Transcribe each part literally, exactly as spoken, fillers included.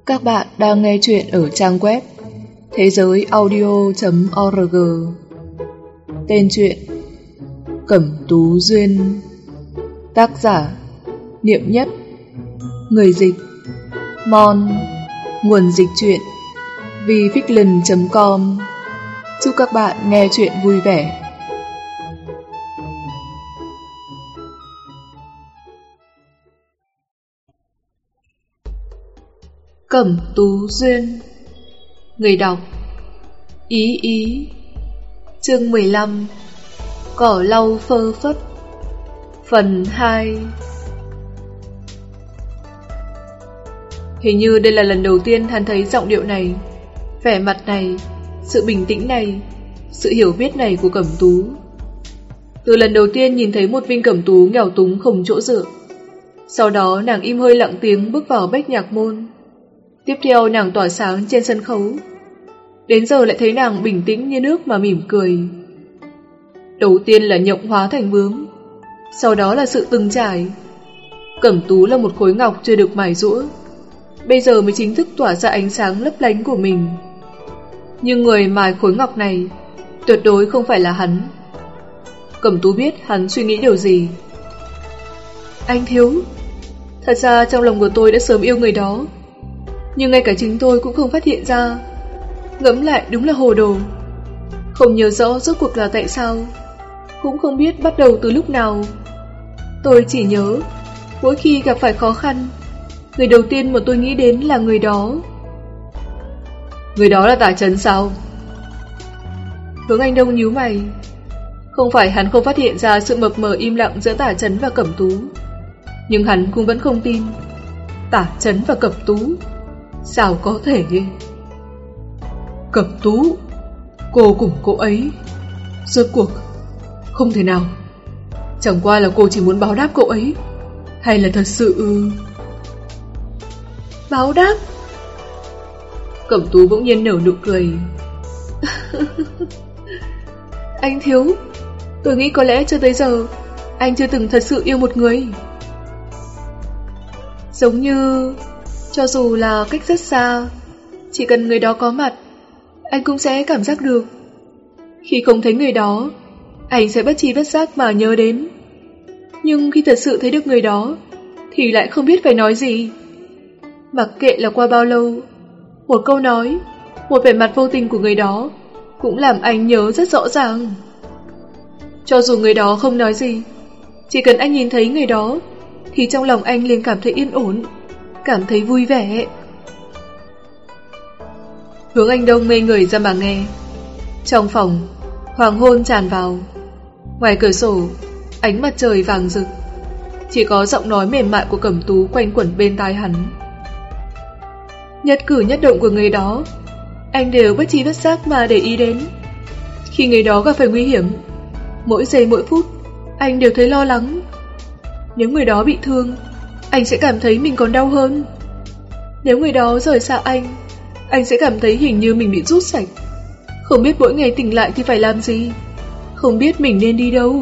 Các bạn đang nghe chuyện ở trang web thế giới audio chấm org. Tên truyện Cẩm Tú Duyên. Tác giả Niệm Nhất. Người dịch Mon. Nguồn dịch truyện vificland chấm com. Chúc các bạn nghe chuyện vui vẻ. Cẩm Tú Duyên. Người đọc Ý Ý. Chương mười lăm. Cỏ lau phơ phất. Phần hai. Hình như đây là lần đầu tiên hắn thấy giọng điệu này, vẻ mặt này, sự bình tĩnh này, sự hiểu biết này của Cẩm Tú. Từ lần đầu tiên nhìn thấy một Vinh Cẩm Tú nghèo túng không chỗ dựa, sau đó nàng im hơi lặng tiếng bước vào bách nhạc môn. Tiếp theo nàng tỏa sáng trên sân khấu. Đến giờ lại thấy nàng bình tĩnh như nước mà mỉm cười. Đầu tiên là nhộng hóa thành bướm, sau đó là sự từng trải. Cẩm Tú là một khối ngọc chưa được mài giũa, bây giờ mới chính thức tỏa ra ánh sáng lấp lánh của mình. Nhưng người mài khối ngọc này tuyệt đối không phải là hắn. Cẩm Tú biết hắn suy nghĩ điều gì. Anh Thiếu, thật ra trong lòng của tôi đã sớm yêu người đó, nhưng ngay cả chính tôi cũng không phát hiện ra. Ngẫm lại đúng là hồ đồ. Không nhớ rõ rốt cuộc là tại sao, cũng không biết bắt đầu từ lúc nào. Tôi chỉ nhớ mỗi khi gặp phải khó khăn, người đầu tiên mà tôi nghĩ đến là người đó. Người đó là Tả Chấn sao? Hướng Anh Đông nhíu mày. Không phải hắn không phát hiện ra sự mập mờ im lặng giữa Tả Chấn và Cẩm Tú, nhưng hắn cũng vẫn không tin. Tả Chấn và Cẩm Tú, sao có thể? Cẩm Tú, cô cùng cô ấy, rốt cuộc không thể nào. Chẳng qua là cô chỉ muốn báo đáp cậu ấy, hay là thật sự... Báo đáp? Cẩm Tú bỗng nhiên nở nụ cười. Anh Thiếu, tôi nghĩ có lẽ cho tới giờ anh chưa từng thật sự yêu một người. Giống như cho dù là cách rất xa, chỉ cần người đó có mặt, anh cũng sẽ cảm giác được. Khi không thấy người đó, anh sẽ bất tri bất giác mà nhớ đến. Nhưng khi thật sự thấy được người đó, thì lại không biết phải nói gì. Mặc kệ là qua bao lâu, một câu nói, một vẻ mặt vô tình của người đó cũng làm anh nhớ rất rõ ràng. Cho dù người đó không nói gì, chỉ cần anh nhìn thấy người đó, thì trong lòng anh liền cảm thấy yên ổn, cảm thấy vui vẻ. Hướng Anh Đông ngây người ra mà nghe. Trong phòng, hoàng hôn tràn vào. Ngoài cửa sổ, ánh mặt trời vàng rực. Chỉ có giọng nói mềm mại của Cẩm Tú quanh quẩn bên tai hắn. Nhất cử nhất động của người đó, anh đều bất tri bất giác mà để ý đến. Khi người đó gặp phải nguy hiểm, mỗi giây mỗi phút, anh đều thấy lo lắng. Nếu người đó bị thương, anh sẽ cảm thấy mình còn đau hơn. Nếu người đó rời xa anh, anh sẽ cảm thấy hình như mình bị rút sạch. Không biết mỗi ngày tỉnh lại thì phải làm gì, không biết mình nên đi đâu.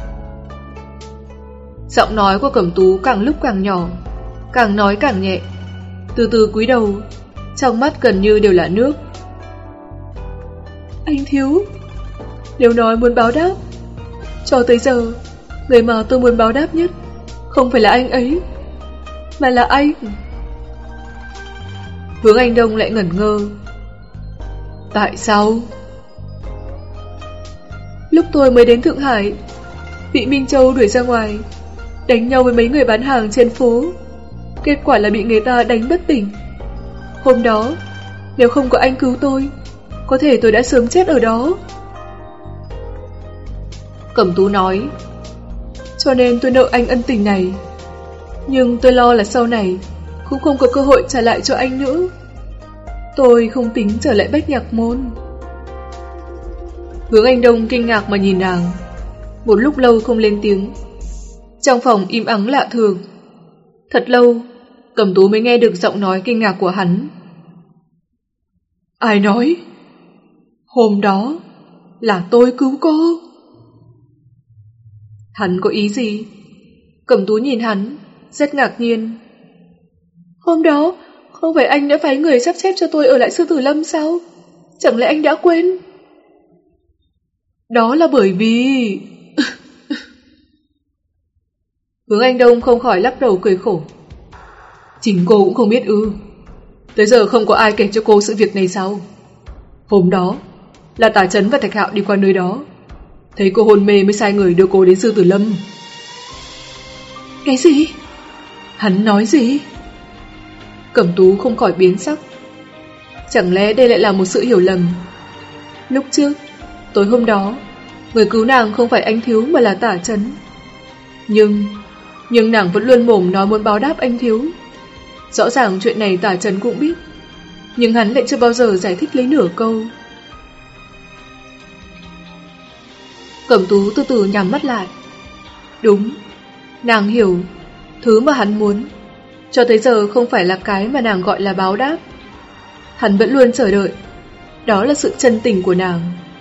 Giọng nói của Cẩm Tú càng lúc càng nhỏ, càng nói càng nhẹ. Từ từ cúi đầu, trong mắt gần như đều là nước. Anh Thiếu, nếu nói muốn báo đáp, cho tới giờ, người mà tôi muốn báo đáp nhất không phải là anh ấy, mà là anh. Hướng Anh Đông lại ngẩn ngơ. Tại sao? Lúc tôi mới đến Thượng Hải, bị Minh Châu đuổi ra ngoài, đánh nhau với mấy người bán hàng trên phố. Kết quả là bị người ta đánh bất tỉnh. Hôm đó, nếu không có anh cứu tôi, có thể tôi đã sớm chết ở đó. Cẩm Tú nói, cho nên tôi nợ anh ân tình này. Nhưng tôi lo là sau này cũng không có cơ hội trả lại cho anh nữa. Tôi không tính trở lại bách nhạc môn. Hướng Anh Đông kinh ngạc mà nhìn nàng. Một lúc lâu không lên tiếng. Trong phòng im ắng lạ thường. Thật lâu, Cẩm Tú mới nghe được giọng nói kinh ngạc của hắn. Ai nói? Hôm đó là tôi cứu cô. Hắn có ý gì? Cẩm Tú nhìn hắn, rất ngạc nhiên. Hôm đó, Không phải anh đã phái người sắp xếp cho tôi ở lại Sư Tử Lâm sao? Chẳng lẽ anh đã quên? Đó là bởi vì... Hướng Anh Đông không khỏi lắc đầu cười khổ. Chính cô cũng không biết ư? Tới giờ không có ai kể cho cô sự việc này sao? Hôm đó là Tả Chấn và Thạch Hạo đi qua nơi đó, thấy cô hôn mê mới sai người đưa cô đến Sư Tử Lâm. Cái gì? Hắn nói gì? Cẩm Tú không khỏi biến sắc. Chẳng lẽ đây lại là một sự hiểu lầm? Lúc trước, tối hôm đó, người cứu nàng không phải anh Thiếu mà là Tả Chấn. Nhưng, nhưng nàng vẫn luôn mồm nói muốn báo đáp anh Thiếu. Rõ ràng chuyện này Tả Chấn cũng biết, nhưng hắn lại chưa bao giờ giải thích lấy nửa câu. Cẩm Tú từ từ nhắm mắt lại. Đúng, nàng hiểu, thứ mà hắn muốn cho tới giờ không phải là cái mà nàng gọi là báo đáp. Hắn vẫn luôn chờ đợi, đó là sự chân tình của nàng.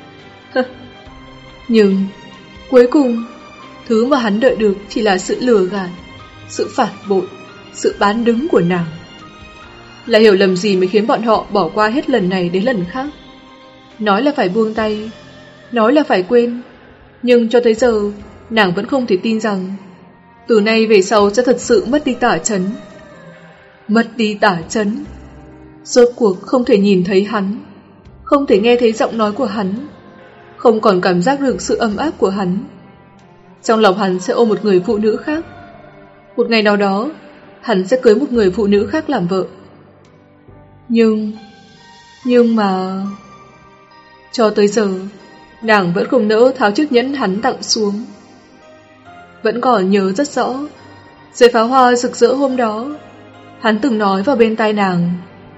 Nhưng cuối cùng, thứ mà hắn đợi được chỉ là sự lừa gạt, sự phản bội, sự bán đứng của nàng. Là hiểu lầm gì mới khiến bọn họ bỏ qua hết lần này đến lần khác? Nói là phải buông tay, nói là phải quên, nhưng cho tới giờ nàng vẫn không thể tin rằng từ nay về sau sẽ thật sự mất đi Tả Chấn. Mất đi Tả Chấn, rốt cuộc không thể nhìn thấy hắn, không thể nghe thấy giọng nói của hắn, không còn cảm giác được sự ấm áp của hắn. Trong lòng hắn sẽ ôm một người phụ nữ khác. Một ngày nào đó, hắn sẽ cưới một người phụ nữ khác làm vợ. Nhưng, nhưng mà... Cho tới giờ, nàng vẫn không nỡ tháo chiếc nhẫn hắn tặng xuống. Vẫn còn nhớ rất rõ, dưới pháo hoa rực rỡ hôm đó, hắn từng nói vào bên tai nàng: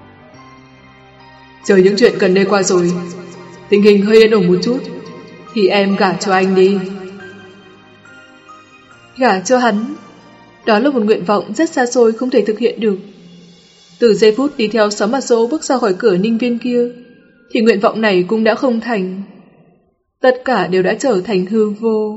chờ những chuyện gần đây qua rồi, tình hình hơi yên ổn một chút, thì em gả cho anh đi. Gả cho hắn, đó là một nguyện vọng rất xa xôi không thể thực hiện được. Từ giây phút đi theo Sấm Mặt Dỗ bước ra khỏi cửa Ninh Viên kia, thì nguyện vọng này cũng đã không thành. Tất cả đều đã trở thành hư vô.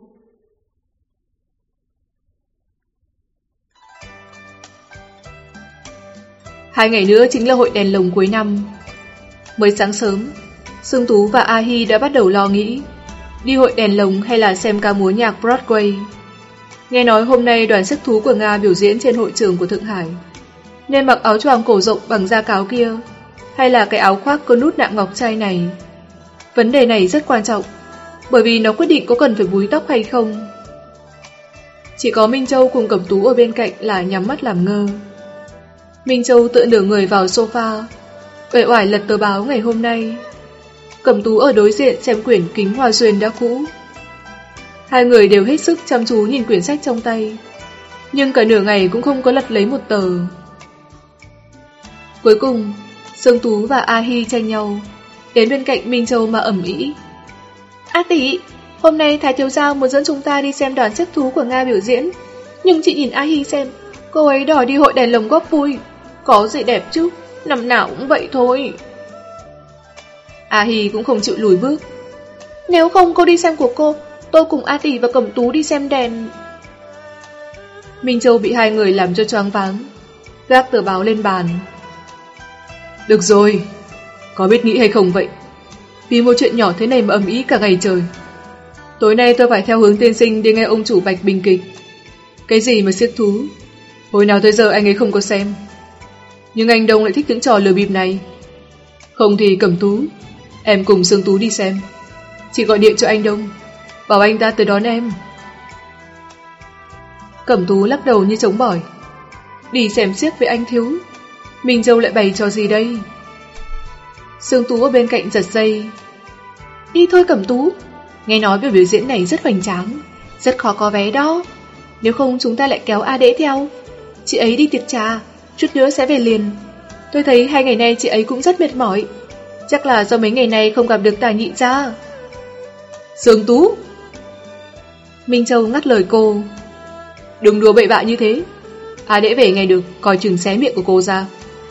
Hai ngày nữa chính là hội đèn lồng cuối năm. Mới sáng sớm, Sương Tú và A Hi đã bắt đầu lo nghĩ đi hội đèn lồng hay là xem ca múa nhạc Broadway. Nghe nói hôm nay đoàn xếp thú của Nga biểu diễn trên hội trường của Thượng Hải, nên mặc áo choàng cổ rộng bằng da cáo kia, hay là cái áo khoác có nút nạm ngọc trai này. Vấn đề này rất quan trọng, bởi vì nó quyết định có cần phải búi tóc hay không. Chỉ có Minh Châu cùng Cẩm Tú ở bên cạnh là nhắm mắt làm ngơ. Minh Châu tựa nửa người vào sofa, uể oải lật tờ báo ngày hôm nay. Cẩm Tú ở đối diện xem quyển Kính Hoa Duyên đã cũ. Hai người đều hết sức chăm chú nhìn quyển sách trong tay, nhưng cả nửa ngày cũng không có lật lấy một tờ. Cuối cùng, Sương Tú và A Hi tranh nhau đến bên cạnh Minh Châu mà ầm ĩ: A tỷ, hôm nay Thái thiếu gia muốn dẫn chúng ta đi xem đoàn xếp thú của Nga biểu diễn, nhưng chị nhìn A Hi xem, cô ấy đòi đi hội đèn lồng góp vui. Có gì đẹp chứ, năm nào cũng vậy thôi. A Hi cũng không chịu lùi bước: nếu không cô đi xem của cô, tôi cùng A tỷ và Cẩm Tú đi xem đèn. Minh Châu bị hai người làm cho choáng váng, gác tờ báo lên bàn. Được rồi, có biết nghĩ hay không vậy? Vì một chuyện nhỏ thế này mà ầm ĩ cả ngày trời. Tối nay tôi phải theo Hướng tiên sinh đi nghe ông chủ Bạch bình kịch. Cái gì mà siếc thú, hồi nào tới giờ anh ấy không có xem. Nhưng anh Đông lại thích những trò lừa bịp này. Không thì Cẩm Tú, em cùng Sương Tú đi xem. Chị gọi điện cho anh Đông, bảo anh ta tới đón em. Cẩm Tú lắc đầu như trống bỏi. Đi xem xiếc với anh Thiếu, Minh Châu lại bày trò gì đây? Sương Tú ở bên cạnh giật dây. Đi thôi Cẩm Tú, nghe nói buổi biểu diễn này rất hoành tráng, rất khó có vé đó. Nếu không chúng ta lại kéo A Đễ theo. Chị ấy đi tiệc trà, chút nữa sẽ về liền. Tôi thấy hai ngày nay chị ấy cũng rất mệt mỏi, chắc là do mấy ngày nay không gặp được Tả nhị gia. Sương Tú! Minh Châu ngắt lời cô. Đừng đùa bậy bạ như thế. A Đễ về ngày được, coi chừng xé miệng của cô ra.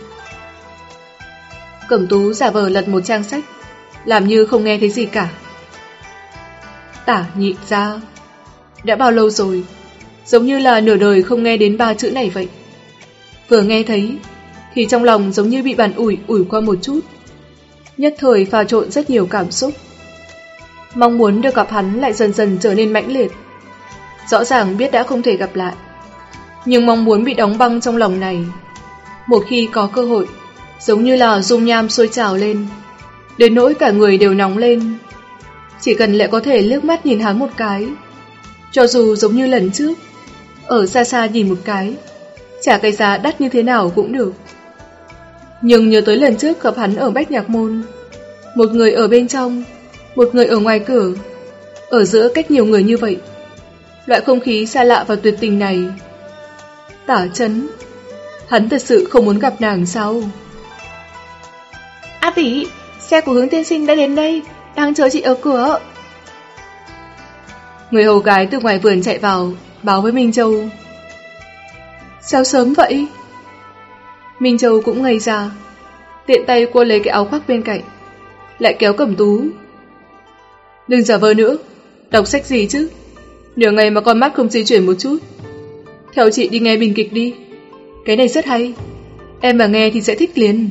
Cẩm Tú giả vờ lật một trang sách, làm như không nghe thấy gì cả. Tả nhị gia. Đã bao lâu rồi, giống như là nửa đời không nghe đến ba chữ này vậy. Vừa nghe thấy thì trong lòng giống như bị bàn ủi ủi qua một chút, nhất thời pha trộn rất nhiều cảm xúc. Mong muốn được gặp hắn lại dần dần trở nên mãnh liệt. Rõ ràng biết đã không thể gặp lại, nhưng mong muốn bị đóng băng trong lòng này, một khi có cơ hội, giống như là dung nham sôi trào lên, đến nỗi cả người đều nóng lên. Chỉ cần lại có thể liếc mắt nhìn hắn một cái, cho dù giống như lần trước, ở xa xa nhìn một cái, trả cái giá đắt như thế nào cũng được. Nhưng nhớ tới lần trước gặp hắn ở Bách Nhạc Môn, một người ở bên trong, một người ở ngoài cửa, ở giữa cách nhiều người như vậy, loại không khí xa lạ và tuyệt tình này. Tả Chấn, hắn thật sự không muốn gặp nàng sao? A tỷ, xe của Hướng tiên sinh đã đến đây, đang chờ chị ở cửa. Người hầu gái từ ngoài vườn chạy vào, báo với Minh Châu. Sao sớm vậy? Minh Châu cũng ngây ra, tiện tay cô lấy cái áo khoác bên cạnh, lại kéo Cẩm Tú. Đừng giả vờ nữa, đọc sách gì chứ? Nửa ngày mà con mắt không di chuyển một chút. Theo chị đi nghe bình kịch đi, cái này rất hay, em mà nghe thì sẽ thích liền.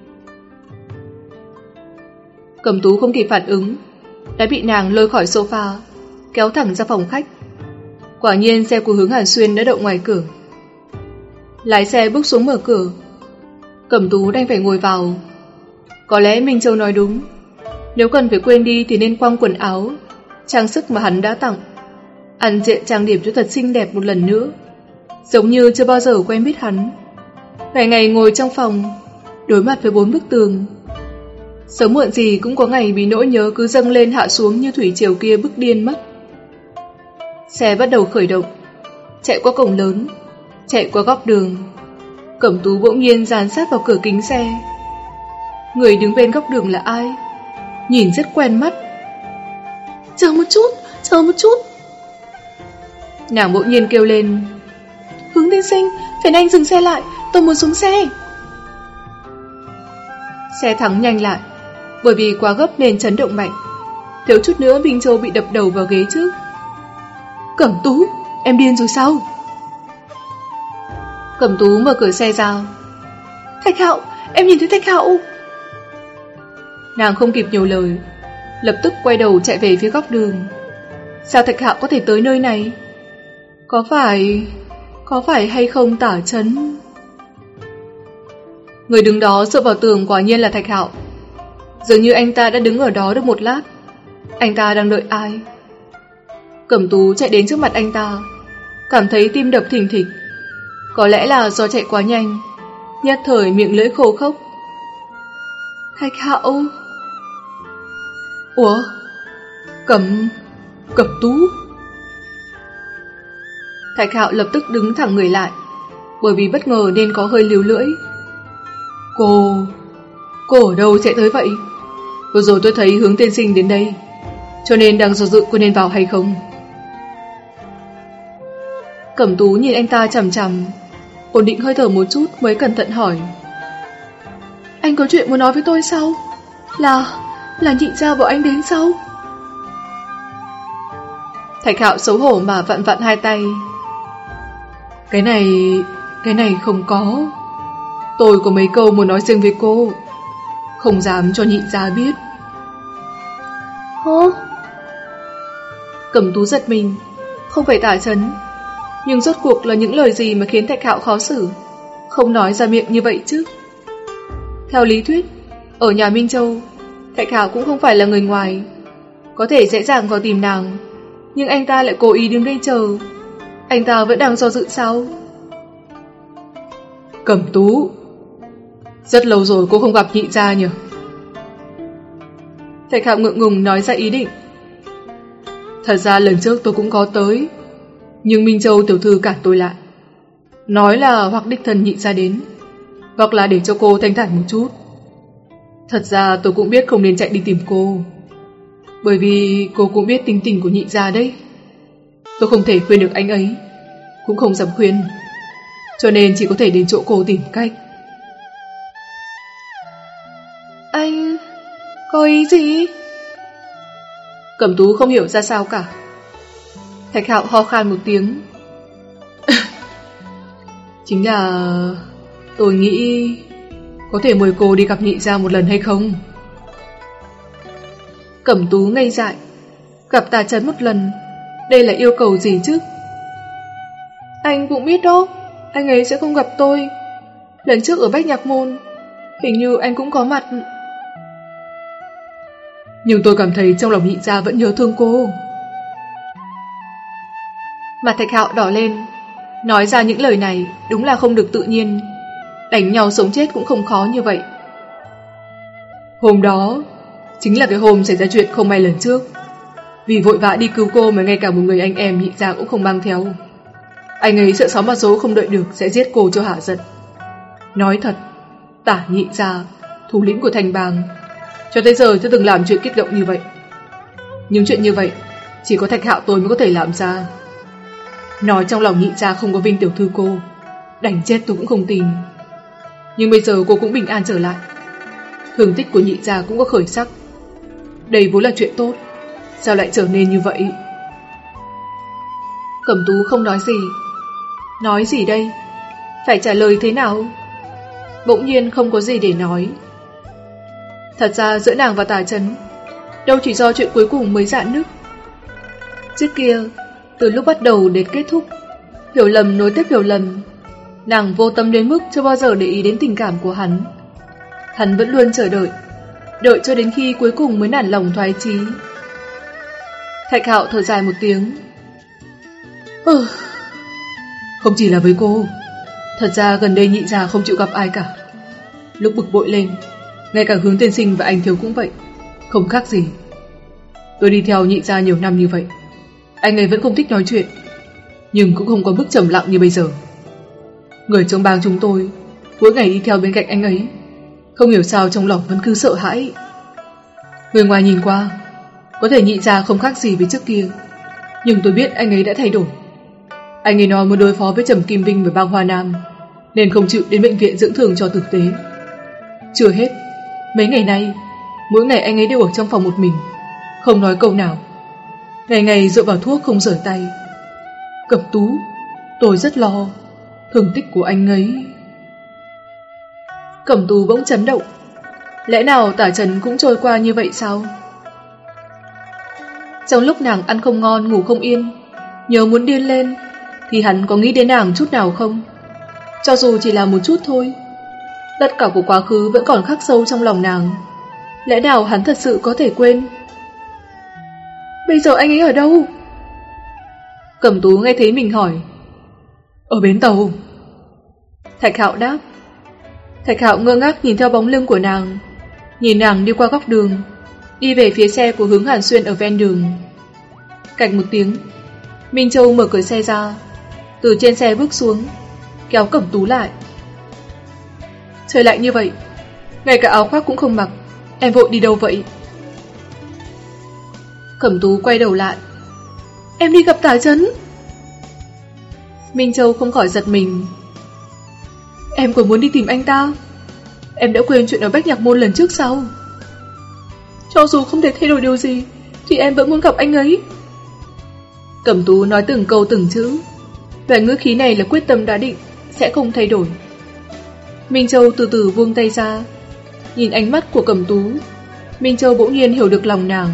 Cẩm Tú không kịp phản ứng, đã bị nàng lôi khỏi sofa, kéo thẳng ra phòng khách. Quả nhiên xe của Hướng Hàn Xuyên đã đậu ngoài cửa. Lái xe bước xuống mở cửa, Cẩm Tú đành phải ngồi vào. Có lẽ Minh Châu nói đúng, nếu cần phải quên đi thì nên quăng quần áo, trang sức mà hắn đã tặng, ăn diện trang điểm cho thật xinh đẹp một lần nữa, giống như chưa bao giờ quen biết hắn. Ngày ngày ngồi trong phòng, đối mặt với bốn bức tường, sớm muộn gì cũng có ngày bị nỗi nhớ cứ dâng lên hạ xuống như thủy triều kia bức điên mất. Xe bắt đầu khởi động, chạy qua cổng lớn, chạy qua góc đường. Cẩm Tú bỗng nhiên dán sát vào cửa kính xe. Người đứng bên góc đường là ai? Nhìn rất quen mắt. Chờ một chút, chờ một chút. Nàng bỗng nhiên kêu lên. Hướng tiên sinh, phiền anh dừng xe lại, tôi muốn xuống xe. Xe thắng nhanh lại, bởi vì quá gấp nên chấn động mạnh, thiếu chút nữa Minh Châu bị đập đầu vào ghế trước. Cẩm Tú, em điên rồi sao? Cẩm Tú mở cửa xe ra. Thạch Hạo, em nhìn thấy Thạch Hạo. Nàng không kịp nhiều lời, lập tức quay đầu chạy về phía góc đường. Sao Thạch Hạo có thể tới nơi này? Có phải... có phải hay không Tả Chấn? Người đứng đó dựa vào tường quả nhiên là Thạch Hạo. Dường như anh ta đã đứng ở đó được một lát. Anh ta đang đợi ai? Cẩm Tú chạy đến trước mặt anh ta, cảm thấy tim đập thình thịch. Có lẽ là do chạy quá nhanh, nhất thời miệng lưỡi khô khốc. Thạch Hạo. Ủa? Cẩm... Cẩm Tú. Thạch Hạo lập tức đứng thẳng người lại, bởi vì bất ngờ nên có hơi líu lưỡi. Cô... cô ở đâu chạy tới vậy? Vừa rồi tôi thấy Hướng tiên sinh đến đây, cho nên đang do dự có nên vào hay không. Cẩm Tú nhìn anh ta chằm chằm, ổn định hơi thở một chút mới cẩn thận hỏi. Anh có chuyện muốn nói với tôi sao? Là... là Nhị gia bảo anh đến sao? Thạch Hạo xấu hổ mà vặn vặn hai tay. Cái này... cái này không có. Tôi có mấy câu muốn nói riêng với cô, không dám cho Nhị gia biết. Hả? Cẩm Tú giật mình, không phải Tả Chấn, nhưng rốt cuộc là những lời gì mà khiến Thạch Hạo khó xử, không nói ra miệng như vậy chứ. Theo lý thuyết, ở nhà Minh Châu, Thạch Hạo cũng không phải là người ngoài, có thể dễ dàng vào tìm nàng, nhưng anh ta lại cố ý đứng đây chờ. Anh ta vẫn đang do dự sao? Cẩm Tú, rất lâu rồi cô không gặp Nhị gia nhỉ? Thạch Hạo ngượng ngùng nói ra ý định. Thật ra lần trước tôi cũng có tới, nhưng Minh Châu tiểu thư cản tôi lại, nói là hoặc đích thân Nhị gia đến, hoặc là để cho cô thanh thản một chút. Thật ra tôi cũng biết không nên chạy đi tìm cô, bởi vì cô cũng biết tính tình của Nhị gia đấy. Tôi không thể khuyên được anh ấy, cũng không dám khuyên, cho nên chỉ có thể đến chỗ cô tìm cách. Anh... có ý gì? Cẩm Tú không hiểu ra sao cả. Thạch Hạo ho khan một tiếng. Chính là... tôi nghĩ... có thể mời cô đi gặp nhị gia một lần hay không? Cẩm Tú ngây dại. Gặp Tà Chấn một lần, đây là yêu cầu gì chứ? Anh cũng biết đó, anh ấy sẽ không gặp tôi. Lần trước ở Bách Nhạc Môn, hình như anh cũng có mặt. Nhưng tôi cảm thấy trong lòng nhị gia vẫn nhớ thương cô. Mặt Thạch Hạo đỏ lên. Nói ra những lời này đúng là không được tự nhiên. Đánh nhau sống chết cũng không khó như vậy. Hôm đó chính là cái hôm xảy ra chuyện không may lần trước. Vì vội vã đi cứu cô mà ngay cả một người anh em nhị gia cũng không mang theo. Anh ấy sợ xóm mặt số không đợi được sẽ giết cô cho hả giận. Nói thật, Tả nhị gia, thủ lĩnh của thành bang, cho tới giờ chưa từng làm chuyện kích động như vậy. Nhưng chuyện như vậy chỉ có Thạch Hạo tôi mới có thể làm ra. Nói trong lòng nhị gia không có Vinh tiểu thư cô, đánh chết tôi cũng không tin. Nhưng bây giờ cô cũng bình an trở lại, thương tích của nhị gia cũng có khởi sắc. Đây vốn là chuyện tốt, sao lại trở nên như vậy? Cẩm Tú không nói gì. Nói gì đây? Phải trả lời thế nào? Bỗng nhiên không có gì để nói. Thật ra giữa nàng và Tà Chấn đâu chỉ do chuyện cuối cùng mới rạn nứt. Trước kia, từ lúc bắt đầu đến kết thúc, hiểu lầm nối tiếp hiểu lầm. Nàng vô tâm đến mức chưa bao giờ để ý đến tình cảm của hắn. Hắn vẫn luôn chờ đợi, đợi cho đến khi cuối cùng mới nản lòng thoái chí. Thạch Hạo thở dài một tiếng. Ừ, không chỉ là với cô, thật ra gần đây nhị gia không chịu gặp ai cả. Lúc bực bội lên, ngay cả Hướng tiên sinh và anh Thiếu cũng vậy, không khác gì. Tôi đi theo nhị gia nhiều năm như vậy, anh ấy vẫn không thích nói chuyện, nhưng cũng không có mức trầm lặng như bây giờ. Người trong bang chúng tôi mỗi ngày đi theo bên cạnh anh ấy, không hiểu sao trong lòng vẫn cứ sợ hãi. Người ngoài nhìn qua, có thể nhị gia không khác gì với trước kia, nhưng tôi biết anh ấy đã thay đổi. Anh ấy nói muốn đối phó với Trầm Kim Vinh và bang Hoa Nam, nên không chịu đến bệnh viện dưỡng thương cho tử tế. Chưa hết, mấy ngày nay, mỗi ngày anh ấy đều ở trong phòng một mình, không nói câu nào, ngày ngày dựa vào thuốc không rời tay. Cẩm Tú, tôi rất lo thương tích của anh ấy. Cẩm Tú bỗng chấn động. Lẽ nào Tả Trần cũng trôi qua như vậy sao? Trong lúc nàng ăn không ngon ngủ không yên, nhớ muốn điên lên, thì hắn có nghĩ đến nàng chút nào không? Cho dù chỉ là một chút thôi. Tất cả của quá khứ vẫn còn khắc sâu trong lòng nàng. Lẽ nào hắn thật sự có thể quên? Bây giờ anh ấy ở đâu? Cẩm Tú nghe thấy mình hỏi. Ở bến tàu. Thạch Hạo đáp. Thạch Hạo ngơ ngác nhìn theo bóng lưng của nàng, nhìn nàng đi qua góc đường, đi về phía xe của Hướng Hàn Xuyên ở ven đường. Cạch một tiếng, Minh Châu mở cửa xe ra, từ trên xe bước xuống, kéo Cẩm Tú lại. Trời lạnh như vậy, ngay cả áo khoác cũng không mặc, em vội đi đâu vậy? Cẩm Tú quay đầu lại. Em đi gặp Tả Chấn. Minh Châu không khỏi giật mình. Em còn muốn đi tìm anh ta? Em đã quên chuyện ở Bách Nhạc Môn lần trước sao? Cho dù không thể thay đổi điều gì, thì em vẫn muốn gặp anh ấy. Cẩm Tú nói từng câu từng chữ, vẻ ngữ khí này là quyết tâm đã định, sẽ không thay đổi. Minh Châu từ từ buông tay ra, nhìn ánh mắt của Cẩm Tú. Minh Châu bỗng nhiên hiểu được lòng nàng.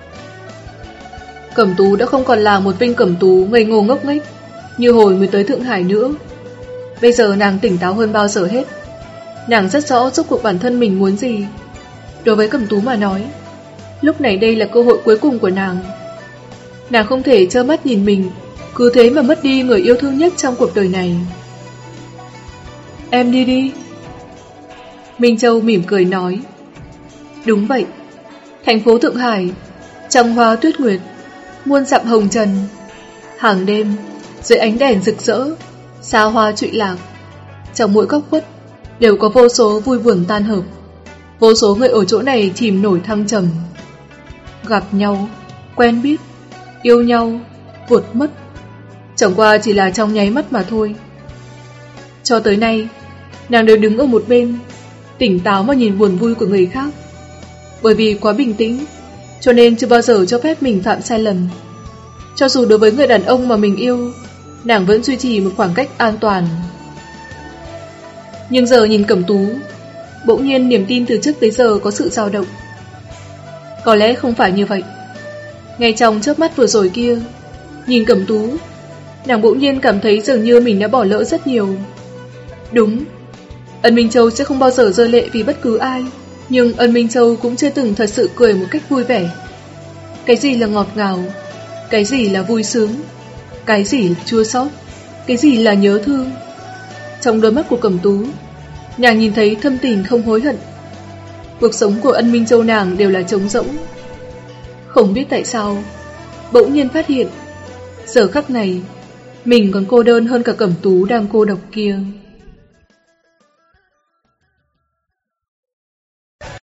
Cẩm Tú đã không còn là một Vinh Cẩm Tú ngây ngô ngốc nghếch như hồi mới tới Thượng Hải nữa. Bây giờ nàng tỉnh táo hơn bao giờ hết. Nàng rất rõ rốt cuộc bản thân mình muốn gì. Đối với Cẩm Tú mà nói, lúc này đây là cơ hội cuối cùng của nàng. Nàng không thể trơ mắt nhìn mình cứ thế mà mất đi người yêu thương nhất trong cuộc đời này. Em đi đi. Minh Châu mỉm cười nói. Đúng vậy, thành phố Thượng Hải, trăng hoa tuyết nguyệt, muôn dặm hồng trần. Hàng đêm, dưới ánh đèn rực rỡ, xa hoa trụy lạc, trong mỗi góc khuất đều có vô số vui buồn tan hợp. Vô số người ở chỗ này chìm nổi thăng trầm. Gặp nhau, quen biết, yêu nhau, vụt mất, chẳng qua chỉ là trong nháy mắt mà thôi. Cho tới nay, nàng đều đứng ở một bên, tỉnh táo mà nhìn buồn vui của người khác. Bởi vì quá bình tĩnh, cho nên chưa bao giờ cho phép mình phạm sai lầm. Cho dù đối với người đàn ông mà mình yêu, nàng vẫn duy trì một khoảng cách an toàn. Nhưng giờ nhìn Cẩm Tú, Bỗng nhiên niềm tin từ trước tới giờ có sự dao động. Có lẽ không phải như vậy. Ngay trong chớp mắt vừa rồi kia, nhìn Cẩm Tú, nàng bỗng nhiên cảm thấy dường như mình đã bỏ lỡ rất nhiều. Đúng, Ân Minh Châu sẽ không bao giờ rơi lệ vì bất cứ ai, nhưng Ân Minh Châu cũng chưa từng thật sự cười một cách vui vẻ. Cái gì là ngọt ngào, cái gì là vui sướng, cái gì là chua xót, cái gì là nhớ thương. Trong đôi mắt của Cẩm Tú, nàng nhìn thấy thâm tình không hối hận. Cuộc sống của Ân Minh Châu nàng đều là trống rỗng. Không biết tại sao, bỗng nhiên phát hiện, giờ khắc này, mình còn cô đơn hơn cả Cẩm Tú đang cô độc kia.